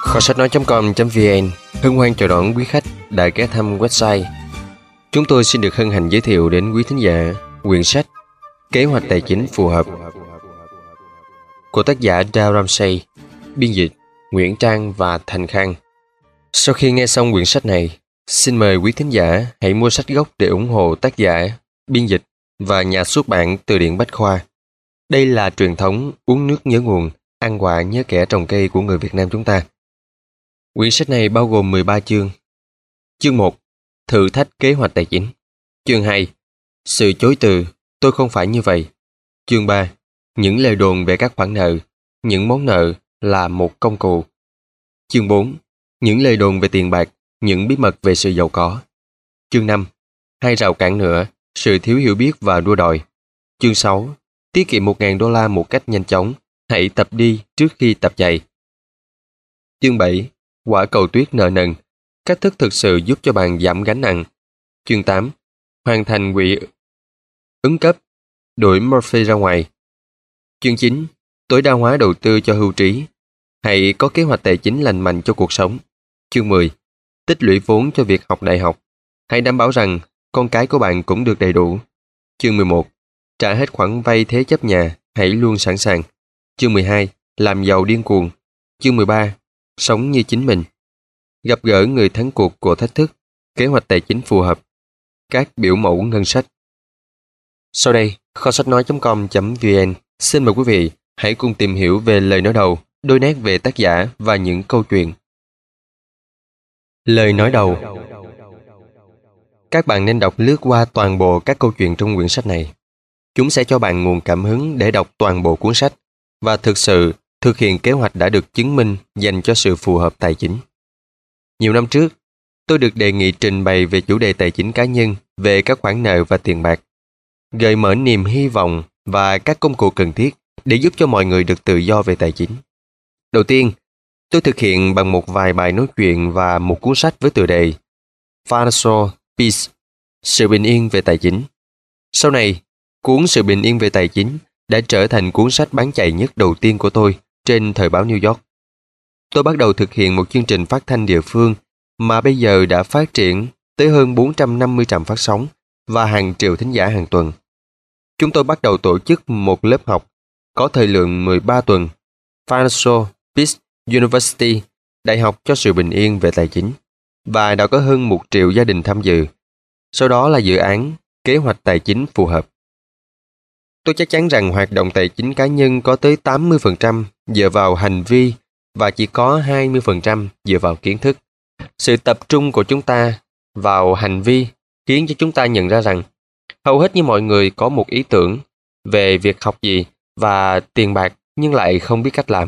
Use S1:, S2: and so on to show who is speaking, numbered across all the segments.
S1: Kho sách nói.com.vn hân hoan chào đón quý khách đã ghé thăm website. Chúng tôi xin được hân hạnh giới thiệu đến quý thính giả quyển sách Kế hoạch tài chính phù hợp của tác giả Dow Ramsey, biên dịch Nguyễn Trang và Thành Khang. Sau khi nghe xong quyển sách này, xin mời quý thính giả hãy mua sách gốc để ủng hộ tác giả, biên dịch và nhà xuất bản Từ điển Bách khoa. Đây là truyền thống uống nước nhớ nguồn, ăn quả nhớ kẻ trồng cây của người Việt Nam chúng ta. Quyển sách này bao gồm 13 chương. Chương 1. Thử thách kế hoạch tài chính. Chương 2. Sự chối từ, tôi không phải như vậy. Chương 3. Những lời đồn về các khoản nợ, những món nợ là một công cụ. Chương 4. Những lời đồn về tiền bạc, những bí mật về sự giàu có. Chương 5. Hai rào cản nữa, sự thiếu hiểu biết và đua đòi. Chương 6. Tiết kiệm $1.000 một cách nhanh chóng, hãy tập đi trước khi tập chạy. Chương 7. Quả cầu tuyết nợ nần, cách thức thực sự giúp cho bạn giảm gánh nặng. Chương 8. Hoàn thành quỹ ứng cấp, đuổi Murphy ra ngoài. Chương 9. Tối đa hóa đầu tư cho hưu trí, hãy có kế hoạch tài chính lành mạnh cho cuộc sống. Chương 10. Tích lũy vốn cho việc học đại học, hãy đảm bảo rằng con cái của bạn cũng được đầy đủ. Chương 11. Trả hết khoản vay thế chấp nhà, hãy luôn sẵn sàng. Chương 12. Làm giàu điên cuồng. Chương 13. Sống như chính mình. Gặp gỡ người thắng cuộc của thách thức, kế hoạch tài chính phù hợp, các biểu mẫu ngân sách. Sau đây, kho sách nói.com.vn xin mời quý vị hãy cùng tìm hiểu về lời nói đầu, đôi nét về tác giả và những câu chuyện. Lời nói đầu. Các bạn nên đọc lướt qua toàn bộ các câu chuyện trong quyển sách này. Chúng sẽ cho bạn nguồn cảm hứng để đọc toàn bộ cuốn sách và thực sự thực hiện kế hoạch đã được chứng minh dành cho sự phù hợp tài chính. Nhiều năm trước, tôi được đề nghị trình bày về chủ đề tài chính cá nhân, về các khoản nợ và tiền bạc, gợi mở niềm hy vọng và các công cụ cần thiết để giúp cho mọi người được tự do về tài chính. Đầu tiên, tôi thực hiện bằng một vài bài nói chuyện và một cuốn sách với tựa đề Financial Peace, sự bình yên về tài chính. Sau này, cuốn Sự bình yên về tài chính đã trở thành cuốn sách bán chạy nhất đầu tiên của tôi trên thời báo New York. Tôi bắt đầu thực hiện một chương trình phát thanh địa phương mà bây giờ đã phát triển tới hơn 450 trạm phát sóng và hàng triệu thính giả hàng tuần. Chúng tôi bắt đầu tổ chức một lớp học có thời lượng 13 tuần, Financial Peace University, Đại học cho sự bình yên về tài chính, và đã có hơn 1 triệu gia đình tham dự. Sau đó là dự án Kế hoạch tài chính phù hợp. Tôi chắc chắn rằng hoạt động tài chính cá nhân có tới 80% dựa vào hành vi và chỉ có 20% dựa vào kiến thức. Sự tập trung của chúng ta vào hành vi khiến cho chúng ta nhận ra rằng hầu hết như mọi người có một ý tưởng về việc học gì và tiền bạc nhưng lại không biết cách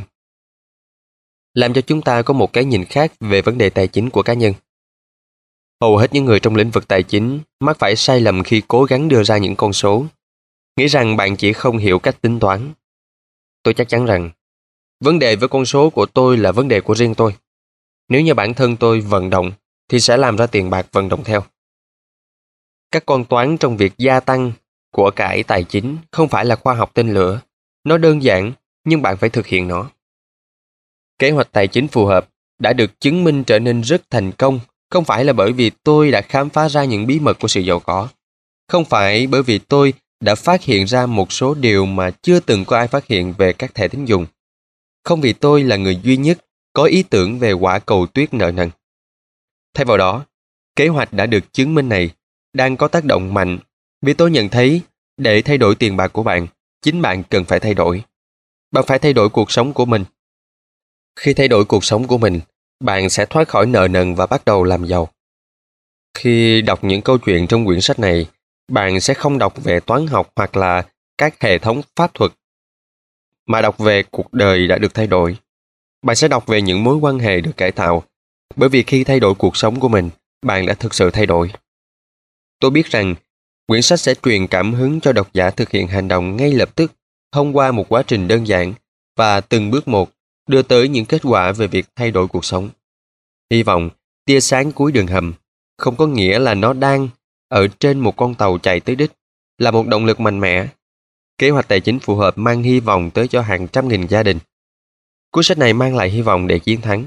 S1: làm cho chúng ta có một cái nhìn khác về vấn đề tài chính của cá nhân. Hầu hết những người trong lĩnh vực tài chính mắc phải sai lầm khi cố gắng đưa ra những con số, nghĩ rằng bạn chỉ không hiểu cách tính toán. Tôi chắc chắn rằng vấn đề với con số của tôi là vấn đề của riêng tôi. Nếu như bản thân tôi vận động thì sẽ làm ra tiền bạc vận động theo. Các con toán trong việc gia tăng của cải tài chính không phải là khoa học tên lửa. Nó đơn giản nhưng bạn phải thực hiện nó. Kế hoạch tài chính phù hợp đã được chứng minh trở nên rất thành công, không phải là bởi vì tôi đã khám phá ra những bí mật của sự giàu có. Không phải bởi vì tôi đã phát hiện ra một số điều mà chưa từng có ai phát hiện về các thẻ tín dụng. Không vì tôi là người duy nhất có ý tưởng về quả cầu tuyết nợ nần. Thay vào đó, kế hoạch đã được chứng minh này đang có tác động mạnh vì tôi nhận thấy để thay đổi tiền bạc của bạn, chính bạn cần phải thay đổi. Bạn phải thay đổi cuộc sống của mình. Khi thay đổi cuộc sống của mình, bạn sẽ thoát khỏi nợ nần và bắt đầu làm giàu. Khi đọc những câu chuyện trong quyển sách này, bạn sẽ không đọc về toán học hoặc là các hệ thống pháp thuật, mà đọc về cuộc đời đã được thay đổi. Bạn sẽ đọc về những mối quan hệ được cải tạo, bởi vì khi thay đổi cuộc sống của mình, bạn đã thực sự thay đổi. Tôi biết rằng quyển sách sẽ truyền cảm hứng cho độc giả thực hiện hành động ngay lập tức thông qua một quá trình đơn giản và từng bước một đưa tới những kết quả về việc thay đổi cuộc sống. Hy vọng tia sáng cuối đường hầm không có nghĩa là nó đang ở trên một con tàu chạy tới đích, là một động lực mạnh mẽ. Kế hoạch tài chính phù hợp mang hy vọng tới cho hàng trăm nghìn gia đình. Cuốn sách này mang lại hy vọng để chiến thắng.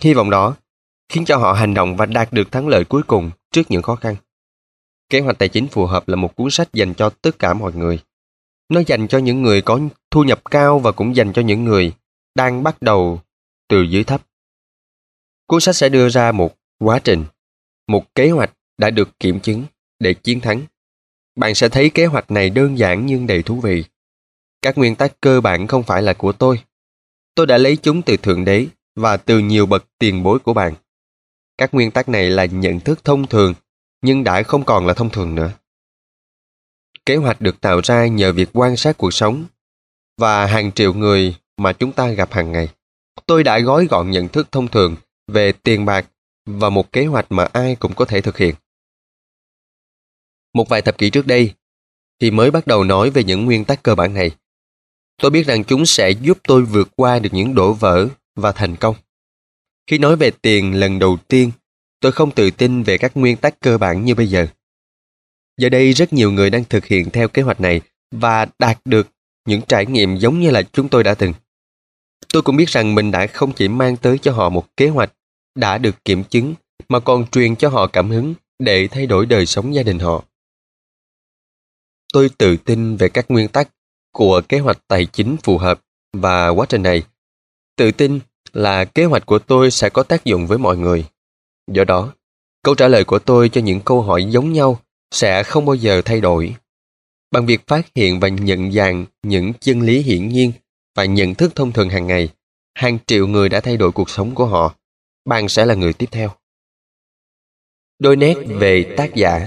S1: Hy vọng đó khiến cho họ hành động và đạt được thắng lợi cuối cùng trước những khó khăn. Kế hoạch tài chính phù hợp là một cuốn sách dành cho tất cả mọi người. Nó dành cho những người có thu nhập cao và cũng dành cho những người đang bắt đầu từ dưới thấp. Cuốn sách sẽ đưa ra một quá trình, một kế hoạch đã được kiểm chứng để chiến thắng. Bạn sẽ thấy kế hoạch này đơn giản nhưng đầy thú vị. Các nguyên tắc cơ bản không phải là của tôi. Tôi đã lấy chúng từ Thượng Đế và từ nhiều bậc tiền bối của bạn. Các nguyên tắc này là nhận thức thông thường, nhưng đã không còn là thông thường nữa. Kế hoạch được tạo ra nhờ việc quan sát cuộc sống và hàng triệu người mà chúng ta gặp hàng ngày. Tôi đã gói gọn nhận thức thông thường về tiền bạc và một kế hoạch mà ai cũng có thể thực hiện. Một vài thập kỷ trước đây, thì mới bắt đầu nói về những nguyên tắc cơ bản này. Tôi biết rằng chúng sẽ giúp tôi vượt qua được những đổ vỡ và thành công. Khi nói về tiền lần đầu tiên, tôi không tự tin về các nguyên tắc cơ bản như bây giờ. Giờ đây rất nhiều người đang thực hiện theo kế hoạch này và đạt được những trải nghiệm giống như là chúng tôi đã từng. Tôi cũng biết rằng mình đã không chỉ mang tới cho họ một kế hoạch đã được kiểm chứng, mà còn truyền cho họ cảm hứng để thay đổi đời sống gia đình họ. Tôi tự tin về các nguyên tắc của kế hoạch tài chính phù hợp và quá trình này. Tự tin là kế hoạch của tôi sẽ có tác dụng với mọi người. Do đó, câu trả lời của tôi cho những câu hỏi giống nhau sẽ không bao giờ thay đổi. Bằng việc phát hiện và nhận dạng những chân lý hiển nhiên và nhận thức thông thường hàng ngày, hàng triệu người đã thay đổi cuộc sống của họ. Bạn sẽ là người tiếp theo. Đôi nét về tác giả.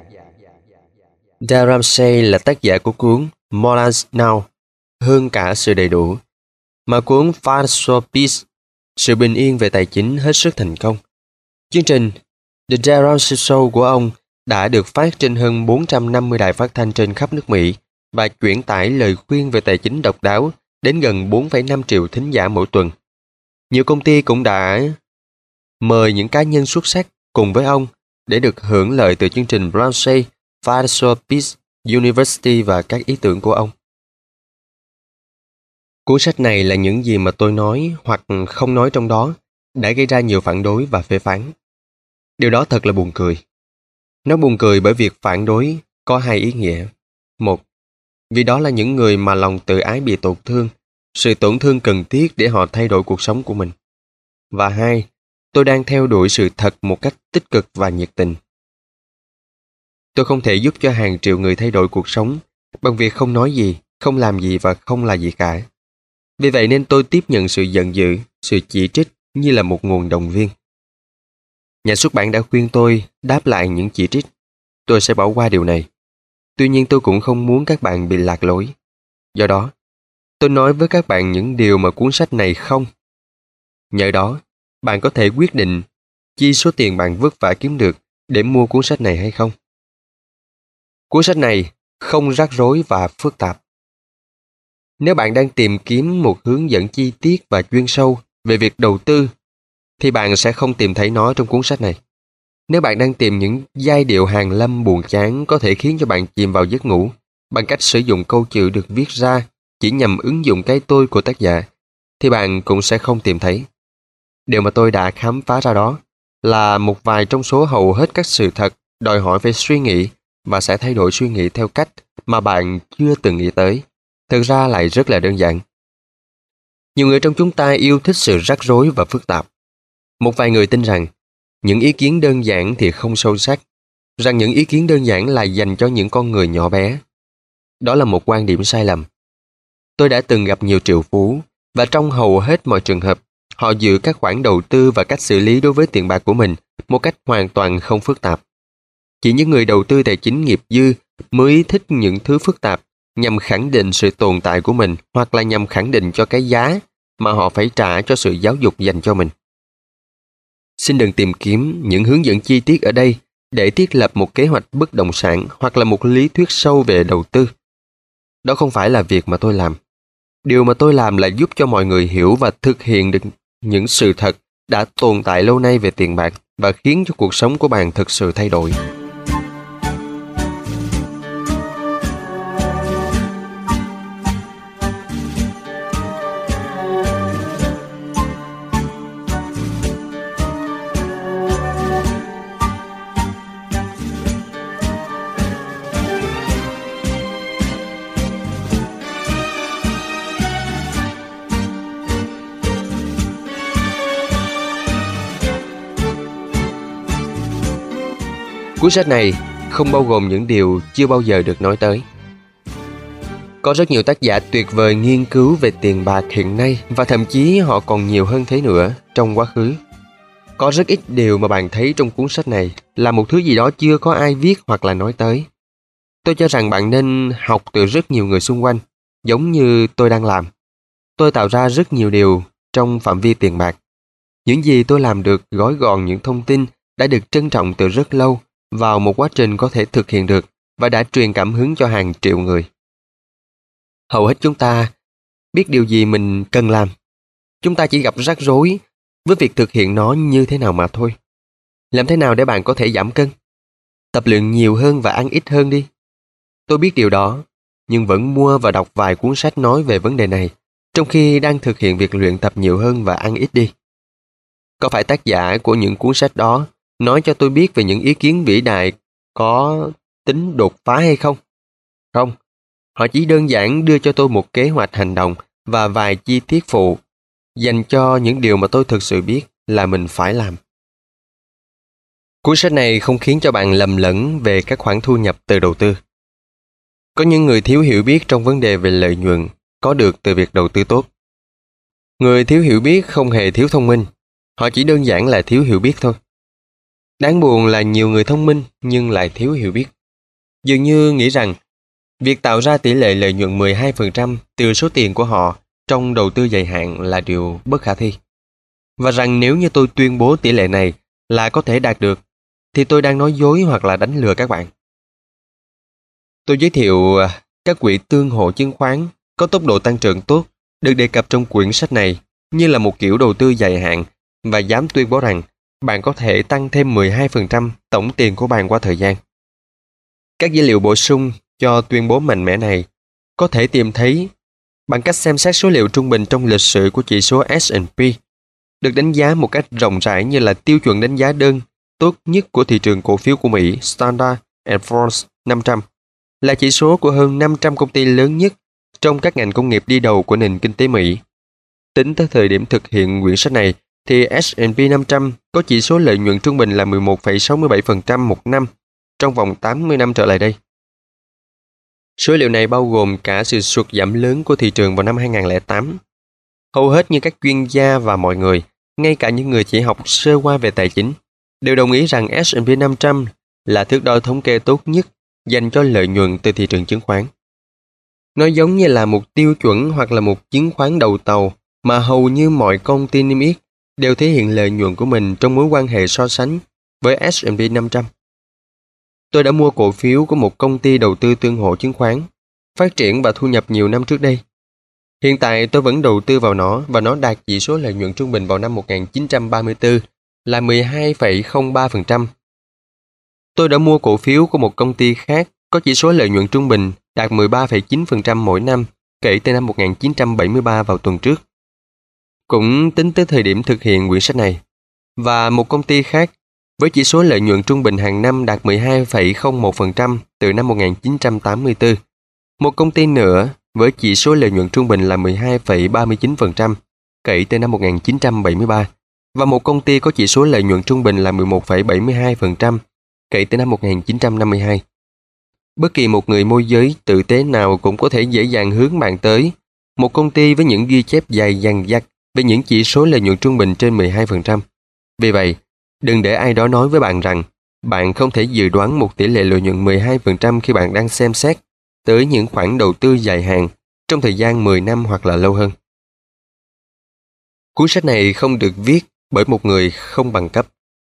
S1: Dale Ramsey là tác giả của cuốn More Than Now, hơn cả sự đầy đủ, mà cuốn Financial Peace, sự bình yên về tài chính hết sức thành công. Chương trình The Dale Ramsey Show của ông đã được phát trên hơn 450 đài phát thanh trên khắp nước Mỹ và chuyển tải lời khuyên về tài chính độc đáo đến gần 4,5 triệu thính giả mỗi tuần. Nhiều công ty cũng đã mời những cá nhân xuất sắc cùng với ông để được hưởng lợi từ chương trình Ramsey Financial Peace University và các ý tưởng của ông. Cuốn sách này là những gì mà tôi nói hoặc không nói trong đó đã gây ra nhiều phản đối và phê phán. Điều đó thật là buồn cười. Nó buồn cười bởi việc phản đối có hai ý nghĩa. Một, vì đó là những người mà lòng tự ái bị tổn thương, sự tổn thương cần thiết để họ thay đổi cuộc sống của mình. Và hai, tôi đang theo đuổi sự thật một cách tích cực và nhiệt tình. Tôi không thể giúp cho hàng triệu người thay đổi cuộc sống bằng việc không nói gì, không làm gì và không là gì cả. Vì vậy nên tôi tiếp nhận sự giận dữ, sự chỉ trích như là một nguồn động viên. Nhà xuất bản đã khuyên tôi đáp lại những chỉ trích. Tôi sẽ bỏ qua điều này. Tuy nhiên tôi cũng không muốn các bạn bị lạc lối. Do đó, tôi nói với các bạn những điều mà cuốn sách này không. Nhờ đó, bạn có thể quyết định chi số tiền bạn vất vả kiếm được để mua cuốn sách này hay không. Cuốn sách này không rắc rối và phức tạp. Nếu bạn đang tìm kiếm một hướng dẫn chi tiết và chuyên sâu về việc đầu tư, thì bạn sẽ không tìm thấy nó trong cuốn sách này. Nếu bạn đang tìm những giai điệu hàn lâm buồn chán có thể khiến cho bạn chìm vào giấc ngủ bằng cách sử dụng câu chữ được viết ra chỉ nhằm ứng dụng cái tôi của tác giả, thì bạn cũng sẽ không tìm thấy. Điều mà tôi đã khám phá ra đó là một vài trong số hầu hết các sự thật đòi hỏi về suy nghĩ và sẽ thay đổi suy nghĩ theo cách mà bạn chưa từng nghĩ tới. Thực ra lại rất là đơn giản. Nhiều người trong chúng ta yêu thích sự rắc rối và phức tạp. Một vài người tin rằng những ý kiến đơn giản thì không sâu sắc, rằng những ý kiến đơn giản là dành cho những con người nhỏ bé. Đó là một quan điểm sai lầm. Tôi đã từng gặp nhiều triệu phú, và trong hầu hết mọi trường hợp, họ dựa các khoản đầu tư và cách xử lý đối với tiền bạc của mình một cách hoàn toàn không phức tạp. Chỉ những người đầu tư tài chính nghiệp dư mới thích những thứ phức tạp nhằm khẳng định sự tồn tại của mình hoặc là nhằm khẳng định cho cái giá mà họ phải trả cho sự giáo dục dành cho mình. Xin đừng tìm kiếm những hướng dẫn chi tiết ở đây để thiết lập một kế hoạch bất động sản hoặc là một lý thuyết sâu về đầu tư. Đó không phải là việc mà tôi làm. Điều mà tôi làm là giúp cho mọi người hiểu và thực hiện được những sự thật đã tồn tại lâu nay về tiền bạc và khiến cho cuộc sống của bạn thực sự thay đổi. Cuốn sách này không bao gồm những điều chưa bao giờ được nói tới. Có rất nhiều tác giả tuyệt vời nghiên cứu về tiền bạc hiện nay và thậm chí họ còn nhiều hơn thế nữa trong quá khứ. Có rất ít điều mà bạn thấy trong cuốn sách này là một thứ gì đó chưa có ai viết hoặc là nói tới. Tôi cho rằng bạn nên học từ rất nhiều người xung quanh, giống như tôi đang làm. Tôi tạo ra rất nhiều điều trong phạm vi tiền bạc. Những gì tôi làm được gói gọn những thông tin đã được trân trọng từ rất lâu vào một quá trình có thể thực hiện được và đã truyền cảm hứng cho hàng triệu người. Hầu hết chúng ta biết điều gì mình cần làm. Chúng ta chỉ gặp rắc rối với việc thực hiện nó như thế nào mà thôi. Làm thế nào để bạn có thể giảm cân? Tập luyện nhiều hơn và ăn ít hơn đi. Tôi biết điều đó, nhưng vẫn mua và đọc vài cuốn sách nói về vấn đề này, trong khi đang thực hiện việc luyện tập nhiều hơn và ăn ít đi. Có phải tác giả của những cuốn sách đó nói cho tôi biết về những ý kiến vĩ đại có tính đột phá hay không? Không, họ chỉ đơn giản đưa cho tôi một kế hoạch hành động và vài chi tiết phụ dành cho những điều mà tôi thực sự biết là mình phải làm. Cuốn sách này không khiến cho bạn lầm lẫn về các khoản thu nhập từ đầu tư. Có những người thiếu hiểu biết trong vấn đề về lợi nhuận có được từ việc đầu tư tốt. Người thiếu hiểu biết không hề thiếu thông minh, họ chỉ đơn giản là thiếu hiểu biết thôi. Đáng buồn là nhiều người thông minh nhưng lại thiếu hiểu biết. Dường như nghĩ rằng việc tạo ra tỷ lệ lợi nhuận 12% từ số tiền của họ trong đầu tư dài hạn là điều bất khả thi. Và rằng nếu như tôi tuyên bố tỷ lệ này là có thể đạt được, thì tôi đang nói dối hoặc là đánh lừa các bạn. Tôi giới thiệu các quỹ tương hỗ chứng khoán có tốc độ tăng trưởng tốt được đề cập trong quyển sách này như là một kiểu đầu tư dài hạn và dám tuyên bố rằng bạn có thể tăng thêm 12% tổng tiền của bạn qua thời gian. Các dữ liệu bổ sung cho tuyên bố mạnh mẽ này có thể tìm thấy bằng cách xem xét số liệu trung bình trong lịch sử của chỉ số S&P, được đánh giá một cách rộng rãi như là tiêu chuẩn đánh giá đơn tốt nhất của thị trường cổ phiếu của Mỹ, Standard & Poor's 500, là chỉ số của hơn 500 công ty lớn nhất trong các ngành công nghiệp đi đầu của nền kinh tế Mỹ. Tính tới thời điểm thực hiện quyển sách này, thì S&P 500 có chỉ số lợi nhuận trung bình là 11,67% một năm trong vòng 80 năm trở lại đây. Số liệu này bao gồm cả sự sụt giảm lớn của thị trường vào năm 2008. Hầu hết như các chuyên gia và mọi người, ngay cả những người chỉ học sơ qua về tài chính, đều đồng ý rằng S&P 500 là thước đo thống kê tốt nhất dành cho lợi nhuận từ thị trường chứng khoán. Nó giống như là một tiêu chuẩn hoặc là một chứng khoán đầu tàu mà hầu như mọi công ty niêm yết đều thể hiện lợi nhuận của mình trong mối quan hệ so sánh với S&P 500. Tôi đã mua cổ phiếu của một công ty đầu tư tương hỗ chứng khoán, phát triển và thu nhập nhiều năm trước đây. Hiện tại tôi vẫn đầu tư vào nó và nó đạt chỉ số lợi nhuận trung bình vào năm 1934 là 12,03%. Tôi đã mua cổ phiếu của một công ty khác có chỉ số lợi nhuận trung bình đạt 13,9% mỗi năm kể từ năm 1973 vào tuần trước. Cũng tính tới thời điểm thực hiện quyển sách này. Và một công ty khác với chỉ số lợi nhuận trung bình hàng năm đạt 12,01% từ năm 1984. Một công ty nữa với chỉ số lợi nhuận trung bình là 12,39% kể từ năm 1973. Và một công ty có chỉ số lợi nhuận trung bình là 11,72% kể từ năm 1952. Bất kỳ một người môi giới tử tế nào cũng có thể dễ dàng hướng bạn tới một công ty với những ghi chép dài dằng dặc về những chỉ số lợi nhuận trung bình trên 12%. Vì vậy, đừng để ai đó nói với bạn rằng bạn không thể dự đoán một tỷ lệ lợi nhuận 12% khi bạn đang xem xét tới những khoản đầu tư dài hạn trong thời gian 10 năm hoặc là lâu hơn. Cuốn sách này không được viết bởi một người không bằng cấp.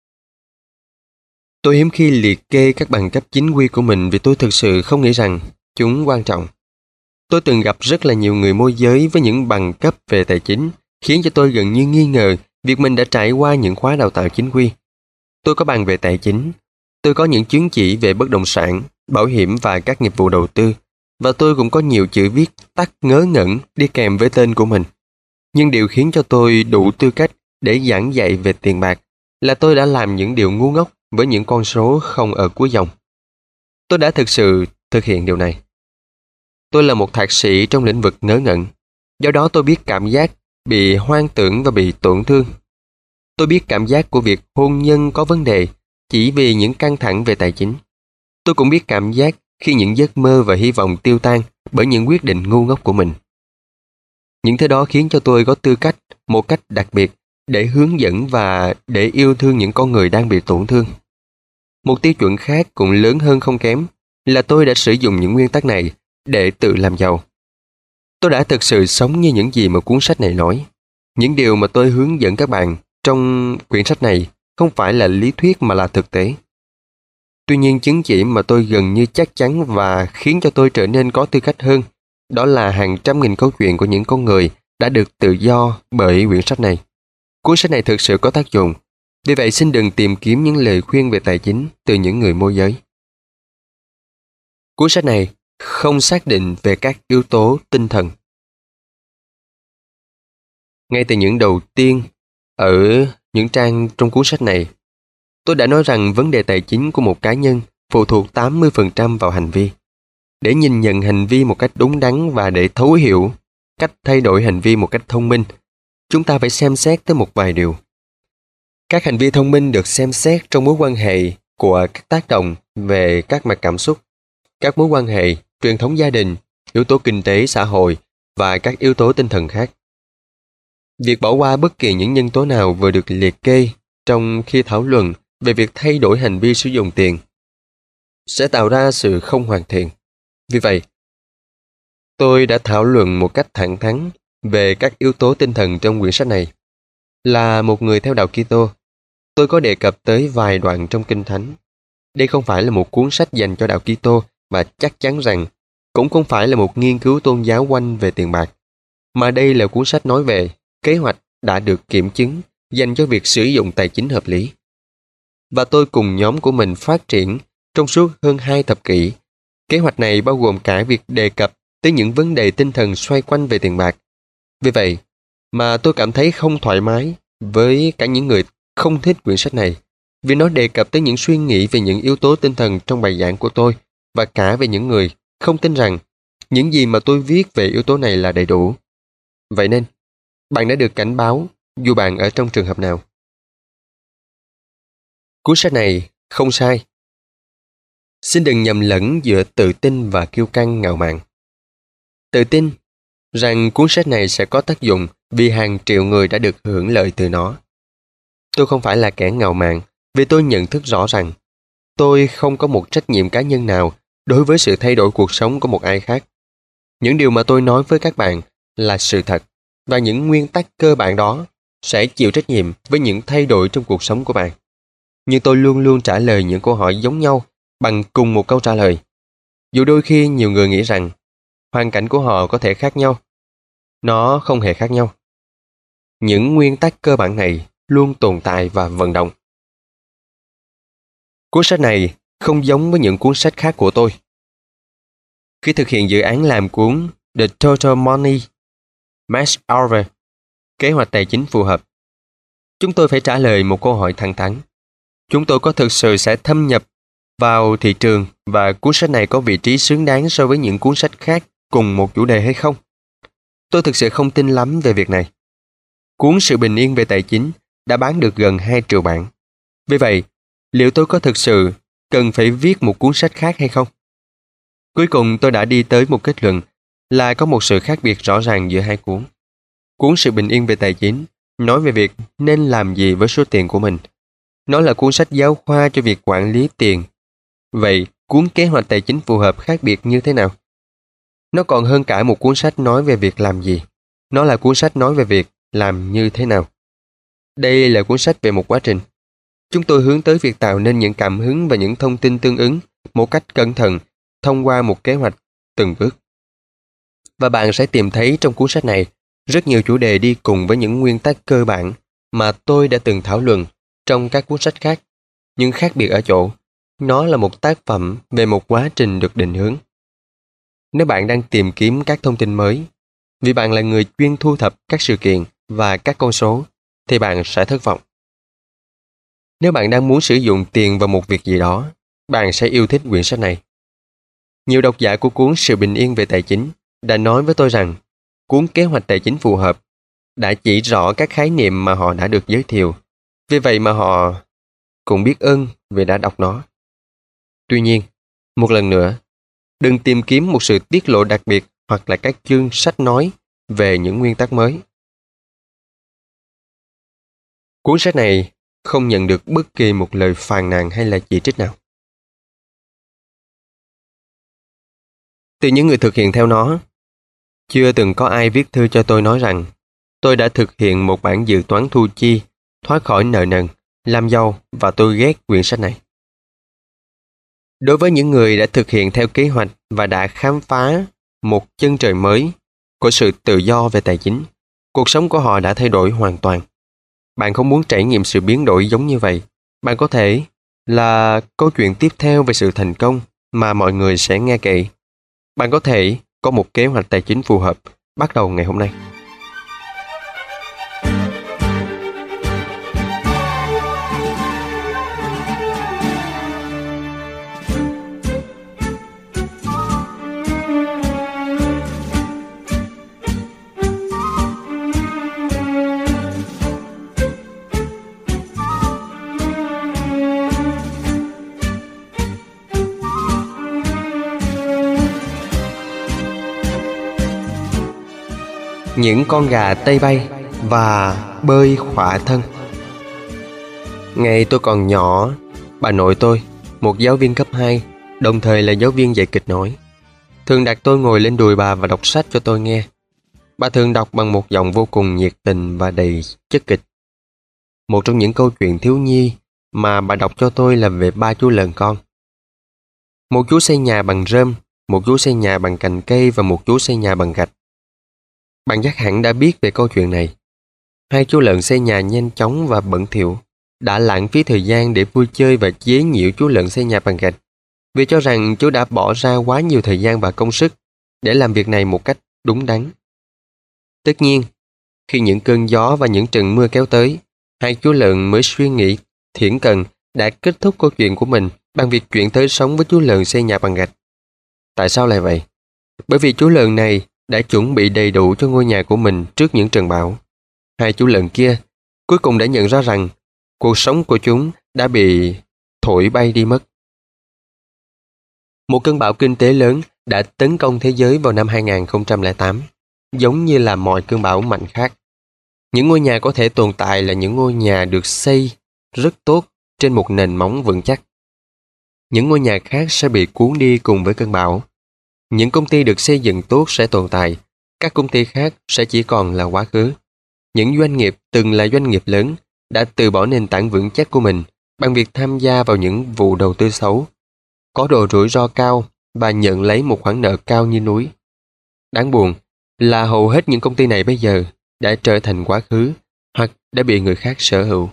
S1: Tôi hiếm khi liệt kê các bằng cấp chính quy của mình vì tôi thực sự không nghĩ rằng chúng quan trọng. Tôi từng gặp rất là nhiều người môi giới với những bằng cấp về tài chính, khiến cho tôi gần như nghi ngờ việc mình đã trải qua những khóa đào tạo chính quy. Tôi có bằng về tài chính, tôi có những chứng chỉ về bất động sản, bảo hiểm và các nghiệp vụ đầu tư, và tôi cũng có nhiều chữ viết tắt ngớ ngẩn đi kèm với tên của mình. Nhưng điều khiến cho tôi đủ tư cách để giảng dạy về tiền bạc là tôi đã làm những điều ngu ngốc với những con số không ở cuối dòng. Tôi đã thực sự thực hiện điều này. Tôi là một thạc sĩ trong lĩnh vực ngớ ngẩn, do đó tôi biết cảm giác bị hoang tưởng và bị tổn thương. Tôi biết cảm giác của việc hôn nhân có vấn đề chỉ vì những căng thẳng về tài chính. Tôi cũng biết cảm giác khi những giấc mơ và hy vọng tiêu tan bởi những quyết định ngu ngốc của mình. Những thứ đó khiến cho tôi có tư cách, một cách đặc biệt, để hướng dẫn và để yêu thương những con người đang bị tổn thương. Một tiêu chuẩn khác cũng lớn hơn không kém là tôi đã sử dụng những nguyên tắc này để tự làm giàu. Tôi đã thực sự sống như những gì mà cuốn sách này nói. Những điều mà tôi hướng dẫn các bạn trong quyển sách này không phải là lý thuyết mà là thực tế. Tuy nhiên, chứng chỉ mà tôi gần như chắc chắn và khiến cho tôi trở nên có tư cách hơn, đó là hàng trăm nghìn câu chuyện của những con người đã được tự do bởi quyển sách này. Cuốn sách này thực sự có tác dụng. Vì vậy, xin đừng tìm kiếm những lời khuyên về tài chính từ những người môi giới. Cuốn sách này không xác định về các yếu tố tinh thần. Ngay từ những đầu tiên, ở những trang trong cuốn sách này, tôi đã nói rằng vấn đề tài chính của một cá nhân phụ thuộc 80% vào hành vi. Để nhìn nhận hành vi một cách đúng đắn và để thấu hiểu cách thay đổi hành vi một cách thông minh, chúng ta phải xem xét tới một vài điều. Các hành vi thông minh được xem xét trong mối quan hệ của các tác động về các mặt cảm xúc, các mối quan hệ, truyền thống gia đình, yếu tố kinh tế, xã hội và các yếu tố tinh thần khác. Việc bỏ qua bất kỳ những nhân tố nào vừa được liệt kê trong khi thảo luận về việc thay đổi hành vi sử dụng tiền sẽ tạo ra sự không hoàn thiện. Vì vậy, tôi đã thảo luận một cách thẳng thắn về các yếu tố tinh thần trong quyển sách này. Là một người theo đạo Kitô, tôi có đề cập tới vài đoạn trong Kinh Thánh. Đây không phải là một cuốn sách dành cho đạo Kitô và chắc chắn rằng cũng không phải là một nghiên cứu tôn giáo quanh về tiền bạc, mà đây là cuốn sách nói về kế hoạch đã được kiểm chứng dành cho việc sử dụng tài chính hợp lý. Và tôi cùng nhóm của mình phát triển trong suốt hơn 2 thập kỷ. Kế hoạch này bao gồm cả việc đề cập tới những vấn đề tinh thần xoay quanh về tiền bạc. Vì vậy mà tôi cảm thấy không thoải mái với cả những người không thích quyển sách này, vì nó đề cập tới những suy nghĩ về những yếu tố tinh thần trong bài giảng của tôi, và cả về những người không tin rằng những gì mà tôi viết về yếu tố này là đầy đủ. Vậy nên, bạn đã được cảnh báo dù bạn ở trong trường hợp nào. Cuốn sách này không sai. Xin đừng nhầm lẫn giữa tự tin và kiêu căng ngạo mạn. Tự tin rằng cuốn sách này sẽ có tác dụng vì hàng triệu người đã được hưởng lợi từ nó. Tôi không phải là kẻ ngạo mạn vì tôi nhận thức rõ rằng tôi không có một trách nhiệm cá nhân nào đối với sự thay đổi cuộc sống của một ai khác. Những điều mà tôi nói với các bạn là sự thật, và những nguyên tắc cơ bản đó sẽ chịu trách nhiệm với những thay đổi trong cuộc sống của bạn. Nhưng tôi luôn luôn trả lời những câu hỏi giống nhau bằng cùng một câu trả lời. Dù đôi khi nhiều người nghĩ rằng hoàn cảnh của họ có thể khác nhau, nó không hề khác nhau. Những nguyên tắc cơ bản này luôn tồn tại và vận động. Cuốn sách này không giống với những cuốn sách khác của tôi. Khi thực hiện dự án làm cuốn The Total Money Makeover, kế hoạch tài chính phù hợp, chúng tôi phải trả lời một câu hỏi thẳng thắn. Chúng tôi có thực sự sẽ thâm nhập vào thị trường và cuốn sách này có vị trí xứng đáng so với những cuốn sách khác cùng một chủ đề hay không? Tôi thực sự không tin lắm về việc này. Cuốn Sự bình yên về tài chính đã bán được gần 2 triệu bản. Vì vậy, liệu tôi có thực sự cần phải viết một cuốn sách khác hay không? Cuối cùng tôi đã đi tới một kết luận là có một sự khác biệt rõ ràng giữa hai cuốn. Cuốn Sự bình yên về tài chính nói về việc nên làm gì với số tiền của mình. Nó là cuốn sách giáo khoa cho việc quản lý tiền. Vậy, cuốn Kế hoạch tài chính phù hợp khác biệt như thế nào? Nó còn hơn cả một cuốn sách nói về việc làm gì. Nó là cuốn sách nói về việc làm như thế nào. Đây là cuốn sách về một quá trình. Chúng tôi hướng tới việc tạo nên những cảm hứng và những thông tin tương ứng một cách cẩn thận thông qua một kế hoạch từng bước. Và bạn sẽ tìm thấy trong cuốn sách này rất nhiều chủ đề đi cùng với những nguyên tắc cơ bản mà tôi đã từng thảo luận trong các cuốn sách khác, nhưng khác biệt ở chỗ, nó là một tác phẩm về một quá trình được định hướng. Nếu bạn đang tìm kiếm các thông tin mới, vì bạn là người chuyên thu thập các sự kiện và các con số, thì bạn sẽ thất vọng. Nếu bạn đang muốn sử dụng tiền vào một việc gì đó, bạn sẽ yêu thích quyển sách này. Nhiều độc giả của cuốn Sự bình yên về tài chính đã nói với tôi rằng cuốn Kế hoạch tài chính phù hợp đã chỉ rõ các khái niệm mà họ đã được giới thiệu. Vì vậy mà họ cũng biết ơn vì đã đọc nó. Tuy nhiên, một lần nữa, đừng tìm kiếm một sự tiết lộ đặc biệt hoặc là các chương sách nói về những nguyên tắc mới. Cuốn sách này không nhận được bất kỳ một lời phàn nàn hay là chỉ trích nào. Từ những người thực hiện theo nó, chưa từng có ai viết thư cho tôi nói rằng tôi đã thực hiện một bản dự toán thu chi, thoát khỏi nợ nần, làm giàu và tôi ghét quyển sách này. Đối với những người đã thực hiện theo kế hoạch và đã khám phá một chân trời mới của sự tự do về tài chính, cuộc sống của họ đã thay đổi hoàn toàn. Bạn không muốn trải nghiệm sự biến đổi giống như vậy. Bạn có thể là câu chuyện tiếp theo về sự thành công mà mọi người sẽ nghe kể. Bạn có thể có một kế hoạch tài chính phù hợp bắt đầu ngày hôm nay. Những con gà Tây bay và bơi khỏa thân. Ngày tôi còn nhỏ, bà nội tôi, một giáo viên cấp 2, đồng thời là giáo viên dạy kịch nổi, thường đặt tôi ngồi lên đùi bà và đọc sách cho tôi nghe. Bà thường đọc bằng một giọng vô cùng nhiệt tình và đầy chất kịch. Một trong những câu chuyện thiếu nhi mà bà đọc cho tôi là về 3 chú lợn con. Một chú xây nhà bằng rơm, một chú xây nhà bằng cành cây và một chú xây nhà bằng gạch. Bạn chắc hẳn đã biết về câu chuyện này. 2 chú lợn xây nhà nhanh chóng và bẩn thỉu, đã lãng phí thời gian để vui chơi và chế giễu chú lợn xây nhà bằng gạch, vì cho rằng chú đã bỏ ra quá nhiều thời gian và công sức để làm việc này một cách đúng đắn. Tất nhiên, khi những cơn gió và những trận mưa kéo tới, 2 chú lợn mới suy nghĩ thiển cận đã kết thúc câu chuyện của mình bằng việc chuyển tới sống với chú lợn xây nhà bằng gạch. Tại sao lại vậy? Bởi vì chú lợn này đã chuẩn bị đầy đủ cho ngôi nhà của mình trước những trận bão. 2 chú lợn kia cuối cùng đã nhận ra rằng cuộc sống của chúng đã bị thổi bay đi mất. Một cơn bão kinh tế lớn đã tấn công thế giới vào năm 2008, giống như là mọi cơn bão mạnh khác. Những ngôi nhà có thể tồn tại là những ngôi nhà được xây rất tốt trên một nền móng vững chắc. Những ngôi nhà khác sẽ bị cuốn đi cùng với cơn bão. Những công ty được xây dựng tốt sẽ tồn tại, các công ty khác sẽ chỉ còn là quá khứ. Những doanh nghiệp từng là doanh nghiệp lớn đã từ bỏ nền tảng vững chắc của mình bằng việc tham gia vào những vụ đầu tư xấu, có độ rủi ro cao và nhận lấy một khoản nợ cao như núi. Đáng buồn là hầu hết những công ty này bây giờ đã trở thành quá khứ hoặc đã bị người khác sở hữu.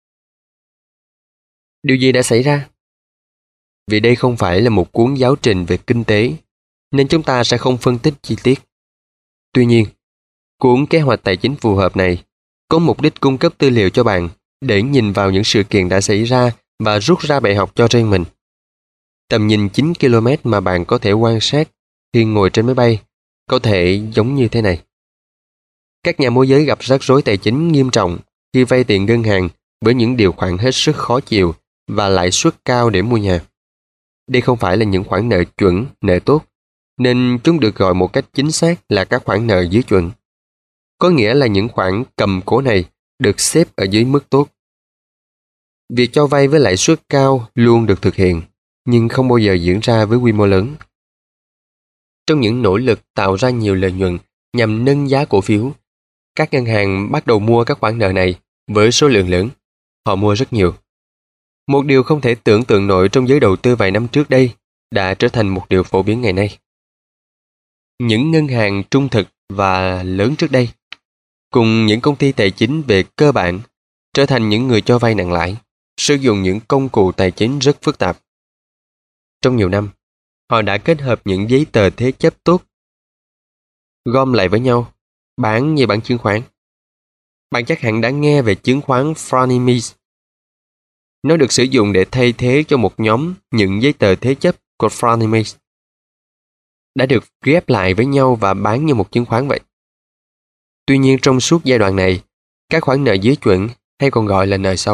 S1: Điều gì đã xảy ra? Vì đây không phải là một cuốn giáo trình về kinh tế, nên chúng ta sẽ không phân tích chi tiết. Tuy nhiên, cuốn kế hoạch tài chính phù hợp này có mục đích cung cấp tư liệu cho bạn để nhìn vào những sự kiện đã xảy ra và rút ra bài học cho riêng mình. Tầm nhìn 9 km mà bạn có thể quan sát khi ngồi trên máy bay có thể giống như thế này. Các nhà môi giới gặp rắc rối tài chính nghiêm trọng khi vay tiền ngân hàng với những điều khoản hết sức khó chịu và lãi suất cao để mua nhà. Đây không phải là những khoản nợ chuẩn, nợ tốt, nên chúng được gọi một cách chính xác là các khoản nợ dưới chuẩn. Có nghĩa là những khoản cầm cố này được xếp ở dưới mức tốt. Việc cho vay với lãi suất cao luôn được thực hiện, nhưng không bao giờ diễn ra với quy mô lớn. Trong những nỗ lực tạo ra nhiều lợi nhuận nhằm nâng giá cổ phiếu, các ngân hàng bắt đầu mua các khoản nợ này với số lượng lớn. Họ mua rất nhiều. Một điều không thể tưởng tượng nổi trong giới đầu tư vài năm trước đây đã trở thành một điều phổ biến ngày nay. Những ngân hàng trung thực và lớn trước đây, cùng những công ty tài chính về cơ bản, trở thành những người cho vay nặng lãi, sử dụng những công cụ tài chính rất phức tạp. Trong nhiều năm, họ đã kết hợp những giấy tờ thế chấp tốt, gom lại với nhau, bán như bán chứng khoán. Bạn chắc hẳn đã nghe về chứng khoán Fannie Mae. Nó được sử dụng để thay thế cho một nhóm những giấy tờ thế chấp của Fannie Mae, đã được ghép lại với nhau và bán như một chứng khoán vậy. Tuy nhiên trong suốt giai đoạn này, các khoản nợ dưới chuẩn hay còn gọi là nợ xấu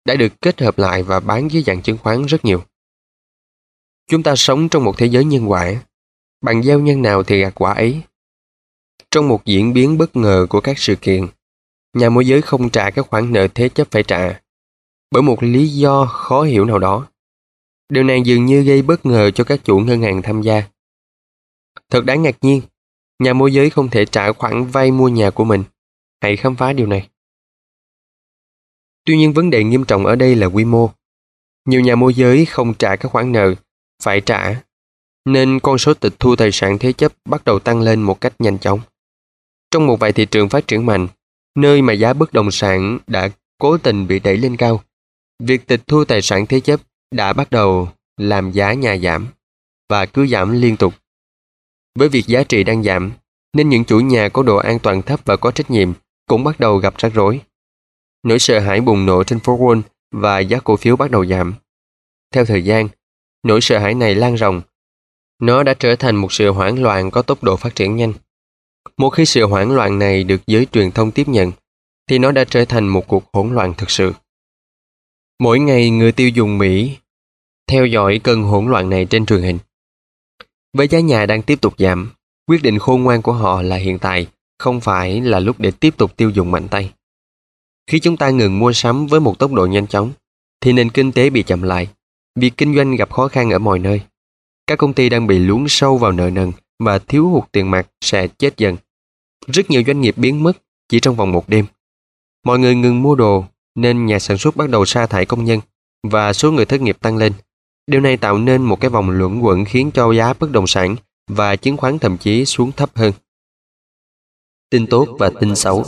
S1: đã được kết hợp lại và bán dưới dạng chứng khoán rất nhiều. Chúng ta sống trong một thế giới nhân quả. Bạn gieo nhân nào thì gặt quả ấy. Trong một diễn biến bất ngờ của các sự kiện, nhà môi giới không trả các khoản nợ thế chấp phải trả bởi một lý do khó hiểu nào đó. Điều này dường như gây bất ngờ cho các chủ ngân hàng tham gia. Thật đáng ngạc nhiên, nhà môi giới không thể trả khoản vay mua nhà của mình. Hãy khám phá điều này. Tuy nhiên vấn đề nghiêm trọng ở đây là quy mô. Nhiều nhà môi giới không trả các khoản nợ phải trả, nên con số tịch thu tài sản thế chấp bắt đầu tăng lên một cách nhanh chóng. Trong một vài thị trường phát triển mạnh, nơi mà giá bất động sản đã cố tình bị đẩy lên cao, việc tịch thu tài sản thế chấp đã bắt đầu làm giá nhà giảm và cứ giảm liên tục. Với việc giá trị đang giảm, nên những chủ nhà có độ an toàn thấp và có trách nhiệm cũng bắt đầu gặp rắc rối. Nỗi sợ hãi bùng nổ trên phố Wall và giá cổ phiếu bắt đầu giảm. Theo thời gian, nỗi sợ hãi này lan rộng. Nó đã trở thành một sự hoảng loạn có tốc độ phát triển nhanh. Một khi sự hoảng loạn này được giới truyền thông tiếp nhận, thì nó đã trở thành một cuộc hỗn loạn thực sự. Mỗi ngày người tiêu dùng Mỹ theo dõi cơn hỗn loạn này trên truyền hình. Với giá nhà đang tiếp tục giảm, quyết định khôn ngoan của họ là hiện tại không phải là lúc để tiếp tục tiêu dùng mạnh tay. Khi chúng ta ngừng mua sắm với một tốc độ nhanh chóng, thì nền kinh tế bị chậm lại. Việc kinh doanh gặp khó khăn ở mọi nơi. Các công ty đang bị lún sâu vào nợ nần và thiếu hụt tiền mặt sẽ chết dần. Rất nhiều doanh nghiệp biến mất chỉ trong vòng một đêm. Mọi người ngừng mua đồ nên nhà sản xuất bắt đầu sa thải công nhân và số người thất nghiệp tăng lên. Điều này tạo nên một cái vòng luẩn quẩn khiến cho giá bất động sản và chứng khoán thậm chí xuống thấp hơn. Tin tốt và tin xấu.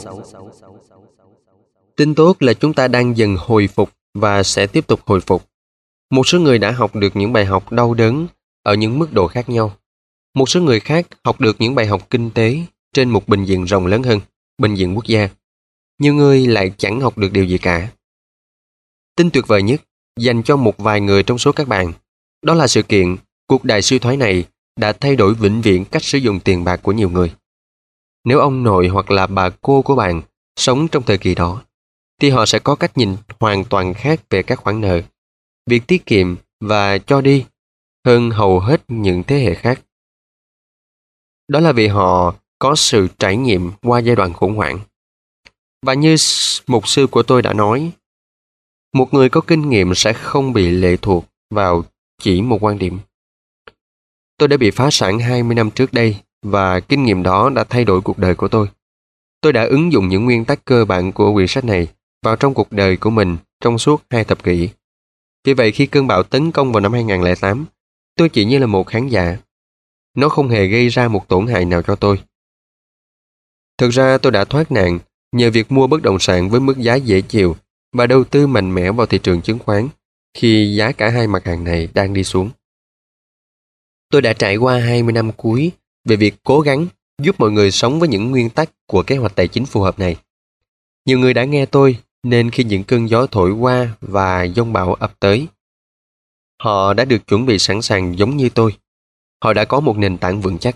S1: Tin tốt là chúng ta đang dần hồi phục và sẽ tiếp tục hồi phục. Một số người đã học được những bài học đau đớn ở những mức độ khác nhau. Một số người khác học được những bài học kinh tế trên một bình diện rộng lớn hơn, bình diện quốc gia. Nhiều người lại chẳng học được điều gì cả. Tin tuyệt vời nhất dành cho một vài người trong số các bạn, đó là sự kiện cuộc đại suy thoái này đã thay đổi vĩnh viễn cách sử dụng tiền bạc của nhiều người. Nếu ông nội hoặc là bà cô của bạn sống trong thời kỳ đó, thì họ sẽ có cách nhìn hoàn toàn khác về các khoản nợ, việc tiết kiệm và cho đi hơn hầu hết những thế hệ khác. Đó là vì họ có sự trải nghiệm qua giai đoạn khủng hoảng. Và như mục sư của tôi đã nói, một người có kinh nghiệm sẽ không bị lệ thuộc vào chỉ một quan điểm. Tôi đã bị phá sản 20 năm trước đây và kinh nghiệm đó đã thay đổi cuộc đời của tôi. Tôi đã ứng dụng những nguyên tắc cơ bản của quyển sách này vào trong cuộc đời của mình trong suốt 2 thập kỷ. Vì vậy khi cơn bão tấn công vào năm 2008, tôi chỉ như là một khán giả. Nó không hề gây ra một tổn hại nào cho tôi. Thực ra tôi đã thoát nạn nhờ việc mua bất động sản với mức giá dễ chịu và đầu tư mạnh mẽ vào thị trường chứng khoán khi giá cả hai mặt hàng này đang đi xuống. Tôi đã trải qua 20 năm cuối về việc cố gắng giúp mọi người sống với những nguyên tắc của kế hoạch tài chính phù hợp này. Nhiều người đã nghe tôi nên khi những cơn gió thổi qua và giông bão ập tới, họ đã được chuẩn bị sẵn sàng giống như tôi. Họ đã có một nền tảng vững chắc.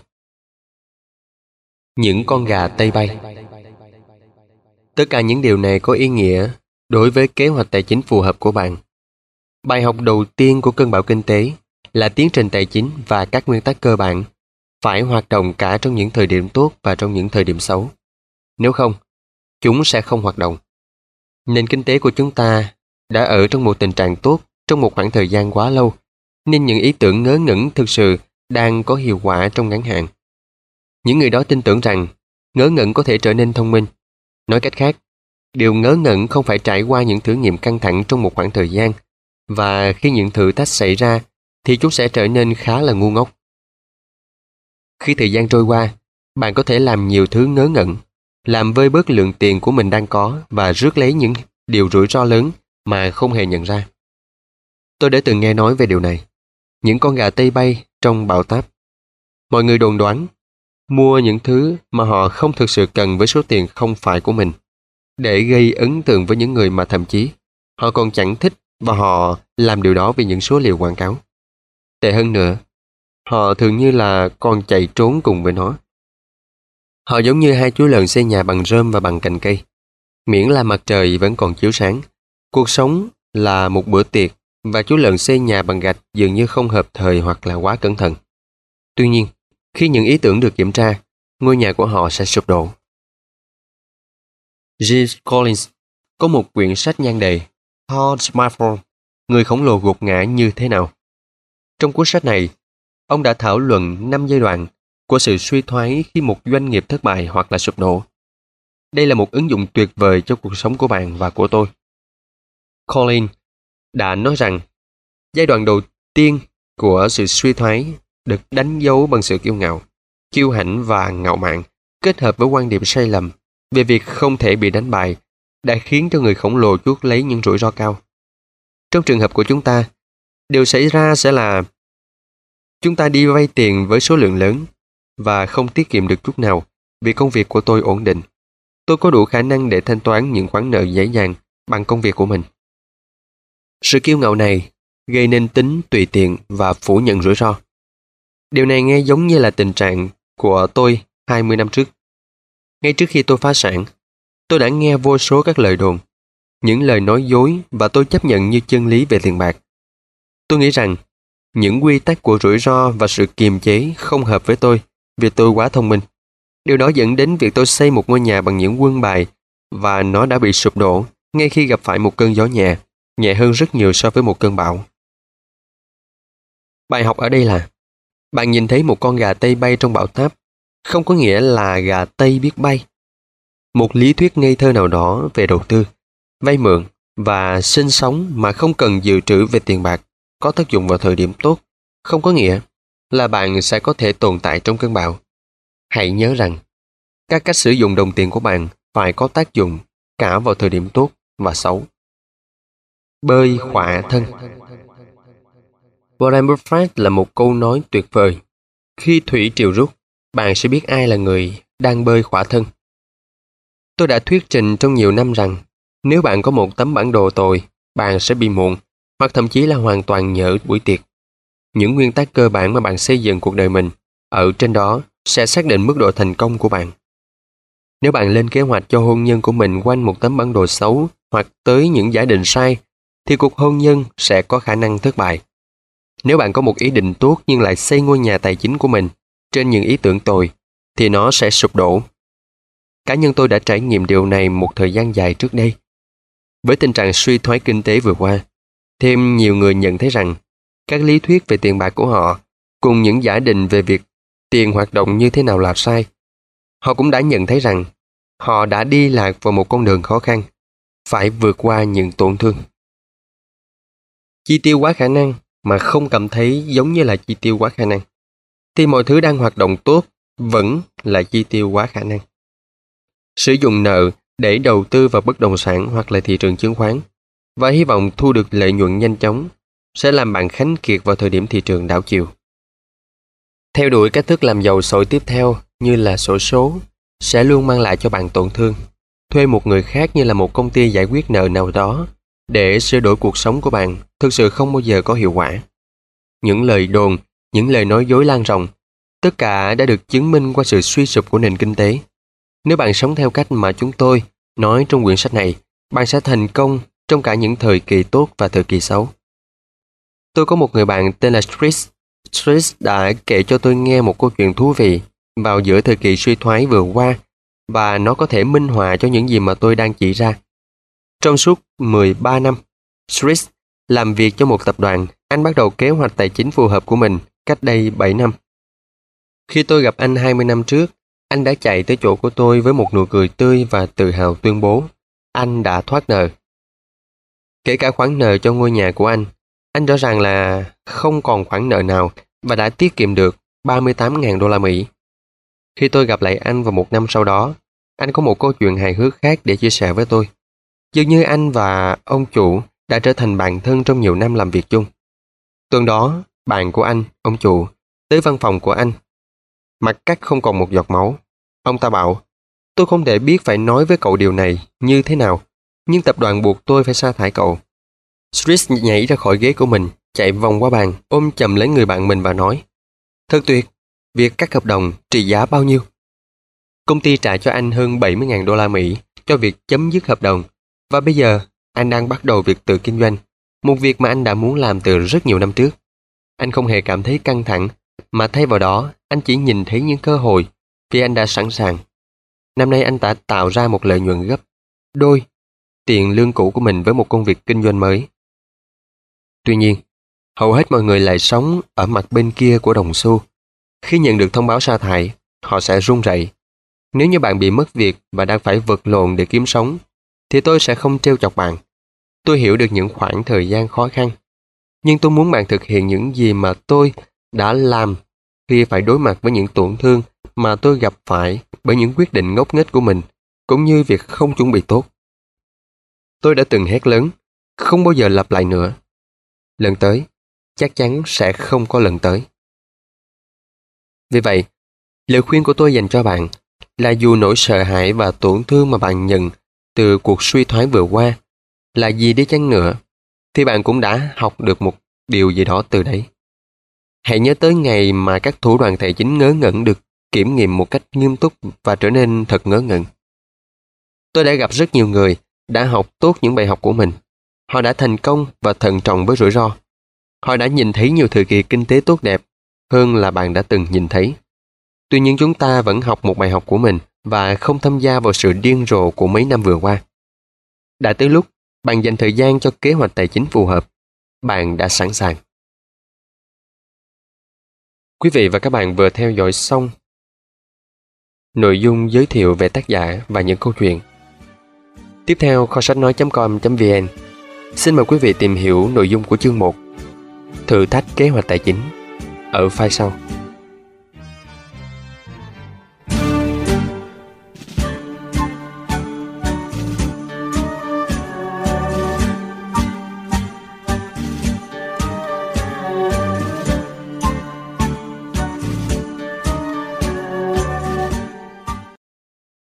S1: Những con gà Tây bay. Tất cả những điều này có ý nghĩa đối với kế hoạch tài chính phù hợp của bạn. Bài học đầu tiên của cơn bão kinh tế là tiến trình tài chính và các nguyên tắc cơ bản phải hoạt động cả trong những thời điểm tốt và trong những thời điểm xấu. Nếu không, chúng sẽ không hoạt động. Nền kinh tế của chúng ta đã ở trong một tình trạng tốt trong một khoảng thời gian quá lâu, nên những ý tưởng ngớ ngẩn thực sự đang có hiệu quả trong ngắn hạn. Những người đó tin tưởng rằng ngớ ngẩn có thể trở nên thông minh. Nói cách khác, điều ngớ ngẩn không phải trải qua những thử nghiệm căng thẳng trong một khoảng thời gian, và khi những thử thách xảy ra thì chúng sẽ trở nên khá là ngu ngốc. Khi thời gian trôi qua, bạn có thể làm nhiều thứ ngớ ngẩn, làm vơi bớt lượng tiền của mình đang có và rước lấy những điều rủi ro lớn mà không hề nhận ra. Tôi đã từng nghe nói về điều này. Những con gà Tây bay trong bão táp. Mọi người đồn đoán mua những thứ mà họ không thực sự cần với số tiền không phải của mình, để gây ấn tượng với những người mà thậm chí họ còn chẳng thích, và họ làm điều đó vì những số liệu quảng cáo. Tệ hơn nữa, họ thường như là còn chạy trốn cùng với nó. Họ giống như hai chú lợn xây nhà bằng rơm và bằng cành cây. Miễn là mặt trời vẫn còn chiếu sáng, cuộc sống là một bữa tiệc và chú lợn xây nhà bằng gạch dường như không hợp thời hoặc là quá cẩn thận. Tuy nhiên, khi những ý tưởng được kiểm tra, ngôi nhà của họ sẽ sụp đổ. James Collins có một quyển sách nhan đề How Smartphone, người khổng lồ gục ngã như thế nào. Trong cuốn sách này, ông đã thảo luận 5 giai đoạn của sự suy thoái khi một doanh nghiệp thất bại hoặc là sụp đổ. Đây là một ứng dụng tuyệt vời cho cuộc sống của bạn và của tôi. Collins đã nói rằng giai đoạn đầu tiên của sự suy thoái được đánh dấu bằng sự kiêu ngạo, kiêu hãnh và ngạo mạn, kết hợp với quan điểm sai lầm về việc không thể bị đánh bại, đã khiến cho người khổng lồ chuốc lấy những rủi ro cao. Trong trường hợp của chúng ta, điều xảy ra sẽ là chúng ta đi vay tiền với số lượng lớn và không tiết kiệm được chút nào vì công việc của tôi ổn định. Tôi có đủ khả năng để thanh toán những khoản nợ dễ dàng bằng công việc của mình. Sự kiêu ngạo này gây nên tính tùy tiện và phủ nhận rủi ro. Điều này nghe giống như là tình trạng của tôi 20 năm trước. Ngay trước khi tôi phá sản, tôi đã nghe vô số các lời đồn, những lời nói dối và tôi chấp nhận như chân lý về tiền bạc. Tôi nghĩ rằng những quy tắc của rủi ro và sự kiềm chế không hợp với tôi vì tôi quá thông minh. Điều đó dẫn đến việc tôi xây một ngôi nhà bằng những quân bài và nó đã bị sụp đổ ngay khi gặp phải một cơn gió nhẹ hơn rất nhiều so với một cơn bão. Bài học ở đây là bạn nhìn thấy một con gà Tây bay trong bão táp không có nghĩa là gà Tây biết bay. Một lý thuyết ngây thơ nào đó về đầu tư, vay mượn và sinh sống mà không cần dự trữ về tiền bạc có tác dụng vào thời điểm tốt không có nghĩa là bạn sẽ có thể tồn tại trong cơn bão. Hãy nhớ rằng các cách sử dụng đồng tiền của bạn phải có tác dụng cả vào thời điểm tốt và xấu. Bơi khỏa thân. Warren Buffett là một câu nói tuyệt vời. Khi thủy triều rút, bạn sẽ biết ai là người đang bơi khỏa thân. Tôi đã thuyết trình trong nhiều năm rằng nếu bạn có một tấm bản đồ tồi, bạn sẽ bị muộn hoặc thậm chí là hoàn toàn nhỡ buổi tiệc. Những nguyên tắc cơ bản mà bạn xây dựng cuộc đời mình ở trên đó sẽ xác định mức độ thành công của bạn. Nếu bạn lên kế hoạch cho hôn nhân của mình quanh một tấm bản đồ xấu hoặc tới những giả định sai, thì cuộc hôn nhân sẽ có khả năng thất bại. Nếu bạn có một ý định tốt nhưng lại xây ngôi nhà tài chính của mình trên những ý tưởng tồi, thì nó sẽ sụp đổ. Cá nhân tôi đã trải nghiệm điều này một thời gian dài trước đây. Với tình trạng suy thoái kinh tế vừa qua, thêm nhiều người nhận thấy rằng các lý thuyết về tiền bạc của họ cùng những giả định về việc tiền hoạt động như thế nào là sai. Họ cũng đã nhận thấy rằng họ đã đi lạc vào một con đường khó khăn, phải vượt qua những tổn thương. Chi tiêu quá khả năng mà không cảm thấy giống như là chi tiêu quá khả năng, thì mọi thứ đang hoạt động tốt vẫn là chi tiêu quá khả năng. Sử dụng nợ để đầu tư vào bất động sản hoặc là thị trường chứng khoán và hy vọng thu được lợi nhuận nhanh chóng sẽ làm bạn khánh kiệt vào thời điểm thị trường đảo chiều. Theo đuổi cách thức làm giàu sổi tiếp theo như là xổ số sẽ luôn mang lại cho bạn tổn thương. Thuê một người khác như là một công ty giải quyết nợ nào đó để sửa đổi cuộc sống của bạn thực sự không bao giờ có hiệu quả. Những lời đồn, những lời nói dối lan rộng, tất cả đã được chứng minh qua sự suy sụp của nền kinh tế. Nếu bạn sống theo cách mà chúng tôi nói trong quyển sách này, bạn sẽ thành công trong cả những thời kỳ tốt và thời kỳ xấu. Tôi có một người bạn tên là Chris. Chris đã kể cho tôi nghe một câu chuyện thú vị vào giữa thời kỳ suy thoái vừa qua và nó có thể minh họa cho những gì mà tôi đang chỉ ra. Trong suốt 13 năm, Chris làm việc cho một tập đoàn. Anh bắt đầu kế hoạch tài chính phù hợp của mình cách đây 7 năm. Khi tôi gặp anh 20 năm trước, anh đã chạy tới chỗ của tôi với một nụ cười tươi và tự hào tuyên bố anh đã thoát nợ. Kể cả khoản nợ cho ngôi nhà của anh rõ ràng là không còn khoản nợ nào và đã tiết kiệm được 38.000 đô la Mỹ. Khi tôi gặp lại anh vào một năm sau đó, anh có một câu chuyện hài hước khác để chia sẻ với tôi. Dường như anh và ông chủ đã trở thành bạn thân trong nhiều năm làm việc chung. Tuần đó, bạn của anh, ông chủ, tới văn phòng của anh. Mặt cắt không còn một giọt máu. Ông ta bảo, tôi không thể biết phải nói với cậu điều này như thế nào, nhưng tập đoàn buộc tôi phải sa thải cậu. Chris nhảy ra khỏi ghế của mình, chạy vòng qua bàn, ôm chầm lấy người bạn mình và nói, thật tuyệt, việc cắt hợp đồng trị giá bao nhiêu? Công ty trả cho anh hơn 70.000 đô la Mỹ cho việc chấm dứt hợp đồng, và bây giờ anh đang bắt đầu việc tự kinh doanh một việc mà anh đã muốn làm từ rất nhiều năm trước. Anh không hề cảm thấy căng thẳng, mà thay vào đó, anh chỉ nhìn thấy những cơ hội vì anh đã sẵn sàng. Năm nay anh đã tạo ra một lợi nhuận gấp đôi tiền lương cũ của mình với một công việc kinh doanh mới. Tuy nhiên, hầu hết mọi người lại sống ở mặt bên kia của đồng xu. Khi nhận được thông báo sa thải, họ sẽ run rẩy. Nếu như bạn bị mất việc và đang phải vật lộn để kiếm sống, thì tôi sẽ không trêu chọc bạn. Tôi hiểu được những khoảng thời gian khó khăn. Nhưng tôi muốn bạn thực hiện những gì mà tôi đã làm khi phải đối mặt với những tổn thương mà tôi gặp phải bởi những quyết định ngốc nghếch của mình, cũng như việc không chuẩn bị tốt. Tôi đã từng hét lớn, không bao giờ lặp lại nữa. Lần tới, chắc chắn sẽ không có lần tới. Vì vậy, lời khuyên của tôi dành cho bạn là dù nỗi sợ hãi và tổn thương mà bạn nhận từ cuộc suy thoái vừa qua là gì đi chăng nữa, thì bạn cũng đã học được một điều gì đó từ đấy. Hãy nhớ tới ngày mà các thủ đoạn tài chính ngớ ngẩn được kiểm nghiệm một cách nghiêm túc và trở nên thật ngớ ngẩn. Tôi đã gặp rất nhiều người đã học tốt những bài học của mình. Họ đã thành công và thận trọng với rủi ro. Họ đã nhìn thấy nhiều thời kỳ kinh tế tốt đẹp hơn là bạn đã từng nhìn thấy. Tuy nhiên chúng ta vẫn học một bài học của mình và không tham gia vào sự điên rồ của mấy năm vừa qua. Đã tới lúc bạn dành thời gian cho kế hoạch tài chính phù hợp. Bạn đã sẵn sàng. Quý vị và các bạn vừa theo dõi xong nội dung giới thiệu về tác giả và những câu chuyện. Tiếp theo, kho sách nói.com.vn xin mời quý vị tìm hiểu nội dung của chương 1, thử thách kế hoạch tài chính, ở file sau.